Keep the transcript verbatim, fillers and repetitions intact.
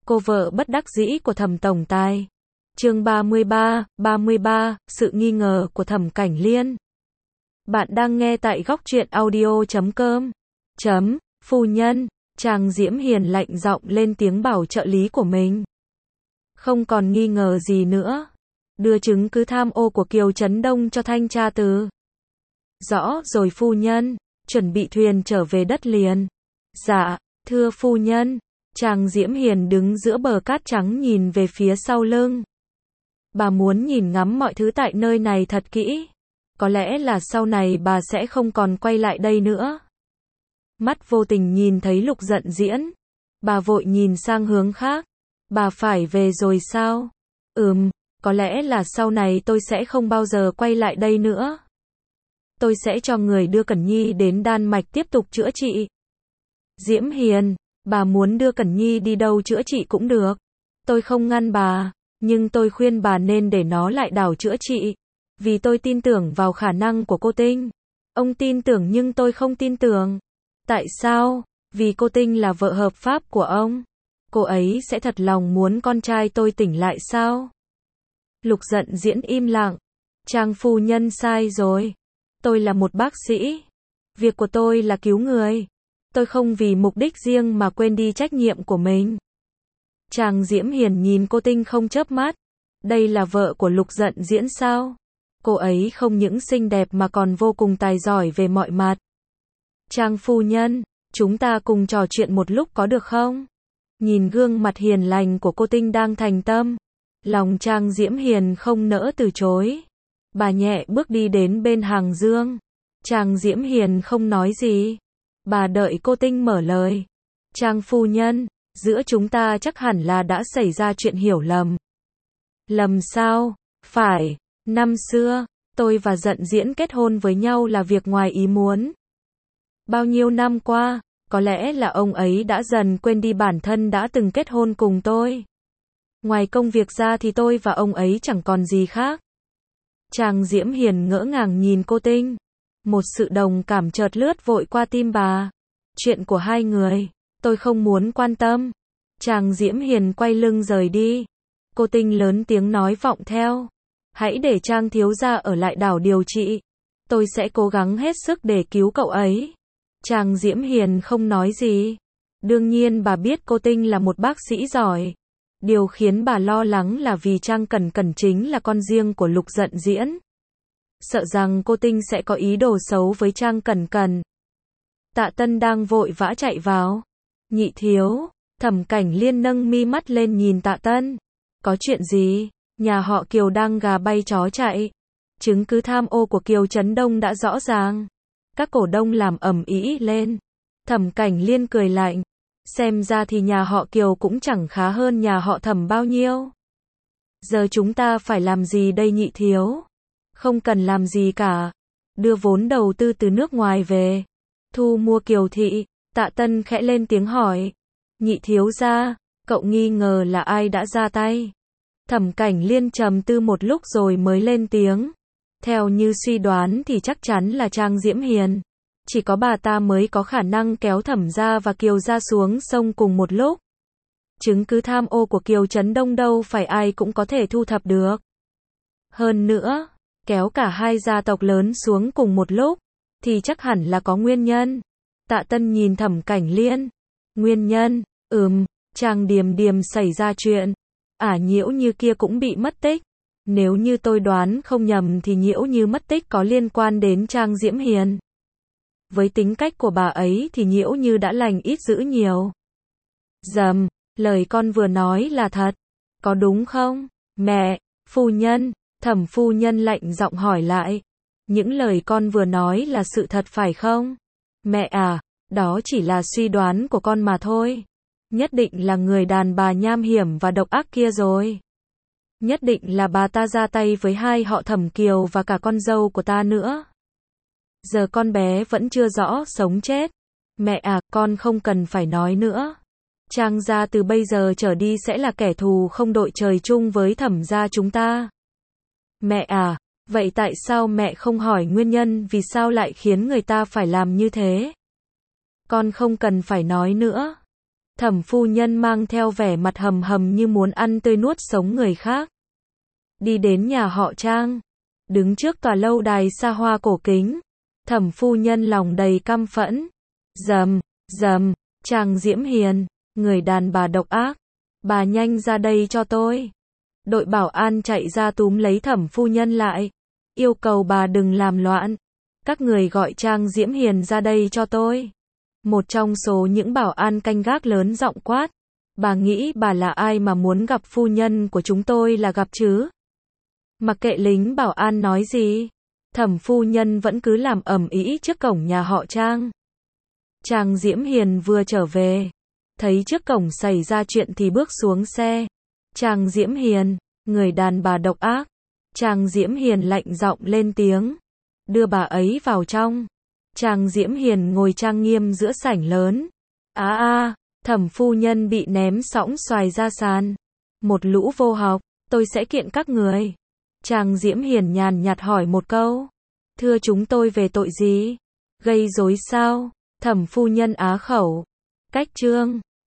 Cô vợ bất đắc dĩ của Thẩm tổng tài. Chương ba mươi ba, ba mươi ba, sự nghi ngờ của Thẩm Cảnh Liên. Bạn đang nghe tại góc truyện audio chấm com. Chấm, phu nhân, Trang Diễm Hiền lạnh giọng lên tiếng bảo trợ lý của mình. Không còn nghi ngờ gì nữa. Đưa chứng cứ tham ô của Kiều Trấn Đông cho thanh tra từ. Rõ rồi phu nhân, chuẩn bị thuyền trở về đất liền. Dạ, thưa phu nhân. Trang Diễm Hiền đứng giữa bờ cát trắng nhìn về phía sau lưng. Bà muốn nhìn ngắm mọi thứ tại nơi này thật kỹ. Có lẽ là sau này bà sẽ không còn quay lại đây nữa. Mắt vô tình nhìn thấy Lục Dận Diễn. Bà vội nhìn sang hướng khác. Bà phải về rồi sao? Ừm, có lẽ là sau này tôi sẽ không bao giờ quay lại đây nữa. Tôi sẽ cho người đưa Cẩn Nhi đến Đan Mạch tiếp tục chữa trị. Diễm Hiền, bà muốn đưa Cẩn Nhi đi đâu chữa trị cũng được. Tôi không ngăn bà, nhưng tôi khuyên bà nên để nó lại đảo chữa trị. Vì tôi tin tưởng vào khả năng của cô Tinh. Ông tin tưởng nhưng tôi không tin tưởng. Tại sao? Vì cô Tinh là vợ hợp pháp của ông. Cô ấy sẽ thật lòng muốn con trai tôi tỉnh lại sao? Lục Dận Diễn im lặng. Trang phu nhân sai rồi. Tôi là một bác sĩ. Việc của tôi là cứu người. Tôi không vì mục đích riêng mà quên đi trách nhiệm của mình. Trang Diễm Hiền nhìn cô Tinh không chớp mắt. Đây là vợ của Lục Dận Diễn sao? Cô ấy không những xinh đẹp mà còn vô cùng tài giỏi về mọi mặt. Trang phu nhân, chúng ta cùng trò chuyện một lúc có được không? Nhìn gương mặt hiền lành của cô Tinh đang thành tâm. Lòng Trang Diễm Hiền không nỡ từ chối. Bà nhẹ bước đi đến bên hàng dương. Trang Diễm Hiền không nói gì. Bà đợi cô Tinh mở lời. Trang phu nhân, giữa chúng ta chắc hẳn là đã xảy ra chuyện hiểu lầm. Lầm sao? Phải, năm xưa, tôi và Dận Diễn kết hôn với nhau là việc ngoài ý muốn. Bao nhiêu năm qua, có lẽ là ông ấy đã dần quên đi bản thân đã từng kết hôn cùng tôi. Ngoài công việc ra thì tôi và ông ấy chẳng còn gì khác. Trang Diễm Hiền ngỡ ngàng nhìn cô Tinh. Một sự đồng cảm chợt lướt vội qua tim bà. Chuyện của hai người, tôi không muốn quan tâm. Trang Diễm Hiền quay lưng rời đi. Cô Tinh lớn tiếng nói vọng theo. Hãy để Trang thiếu gia ở lại đảo điều trị. Tôi sẽ cố gắng hết sức để cứu cậu ấy. Trang Diễm Hiền không nói gì. Đương nhiên bà biết cô Tinh là một bác sĩ giỏi. Điều khiến bà lo lắng là vì Trang Cẩn Cẩn chính là con riêng của Lục Dận Diễn. Sợ rằng cô Tinh sẽ có ý đồ xấu với Trang Cẩn Cẩn. Tạ Tân đang vội vã chạy vào. Nhị thiếu, Thẩm Cảnh Liên nâng mi mắt lên nhìn Tạ Tân. Có chuyện gì? Nhà họ Kiều đang gà bay chó chạy. Chứng cứ tham ô của Kiều Trấn Đông đã rõ ràng. Các cổ đông làm ầm ĩ lên. Thẩm Cảnh Liên cười lạnh. Xem ra thì nhà họ Kiều cũng chẳng khá hơn nhà họ Thẩm bao nhiêu. Giờ chúng ta phải làm gì đây nhị thiếu? Không cần làm gì cả. Đưa vốn đầu tư từ nước ngoài về. Thu mua Kiều thị. Tạ Tân khẽ lên tiếng hỏi. Nhị thiếu gia, cậu nghi ngờ là ai đã ra tay? Thẩm Cảnh Liên trầm tư một lúc rồi mới lên tiếng. Theo như suy đoán thì chắc chắn là Trang Diễm Hiền. Chỉ có bà ta mới có khả năng kéo Thẩm gia và Kiều gia xuống sông cùng một lúc. Chứng cứ tham ô của Kiều Trấn Đông đâu phải ai cũng có thể thu thập được. Hơn nữa, kéo cả hai gia tộc lớn xuống cùng một lúc, thì chắc hẳn là có nguyên nhân. Tạ Tân nhìn Thẩm Cảnh Liên. Nguyên nhân, ừm, Trang Điềm Điềm xảy ra chuyện. Ả Nhiễu Như kia cũng bị mất tích. Nếu như tôi đoán không nhầm thì Nhiễu Như mất tích có liên quan đến Trang Diễm Hiền. Với tính cách của bà ấy thì Nhiễu Như đã lành ít dữ nhiều. Dầm, lời con vừa nói là thật. Có đúng không? Mẹ, phu nhân, Thẩm phu nhân lạnh giọng hỏi lại. Những lời con vừa nói là sự thật phải không? Mẹ à, đó chỉ là suy đoán của con mà thôi. Nhất định là người đàn bà nham hiểm và độc ác kia rồi. Nhất định là bà ta ra tay với hai họ Thẩm Kiều và cả con dâu của ta nữa. Giờ con bé vẫn chưa rõ sống chết. Mẹ à, con không cần phải nói nữa. Trang gia từ bây giờ trở đi sẽ là kẻ thù không đội trời chung với Thẩm gia chúng ta. Mẹ à, vậy tại sao mẹ không hỏi nguyên nhân vì sao lại khiến người ta phải làm như thế? Con không cần phải nói nữa. Thẩm phu nhân mang theo vẻ mặt hầm hầm như muốn ăn tươi nuốt sống người khác. Đi đến nhà họ Trang, đứng trước tòa lâu đài xa hoa cổ kính, Thẩm phu nhân lòng đầy căm phẫn. Rầm, rầm, Trang Diễm Hiền, người đàn bà độc ác, bà nhanh ra đây cho tôi. Đội bảo an chạy ra túm lấy Thẩm phu nhân lại, yêu cầu bà đừng làm loạn. Các người gọi Trang Diễm Hiền ra đây cho tôi. Một trong số những bảo an canh gác lớn giọng quát. Bà nghĩ bà là ai mà muốn gặp phu nhân của chúng tôi là gặp chứ? Mặc kệ lính bảo an nói gì, Thẩm phu nhân vẫn cứ làm ầm ĩ trước cổng nhà họ Trang. Trang Diễm Hiền vừa trở về, thấy trước cổng xảy ra chuyện thì bước xuống xe. Trang Diễm Hiền, người đàn bà độc ác. Trang Diễm Hiền lạnh giọng lên tiếng, đưa bà ấy vào trong. Trang Diễm Hiền ngồi trang nghiêm giữa sảnh lớn. Á à, a, à, Thẩm phu nhân bị ném sõng xoài ra sàn. Một lũ vô học, tôi sẽ kiện các người. Trang Diễm Hiền nhàn nhạt hỏi một câu. Thưa chúng tôi về tội gì? Gây rối sao? Thẩm phu nhân á khẩu. Cách chương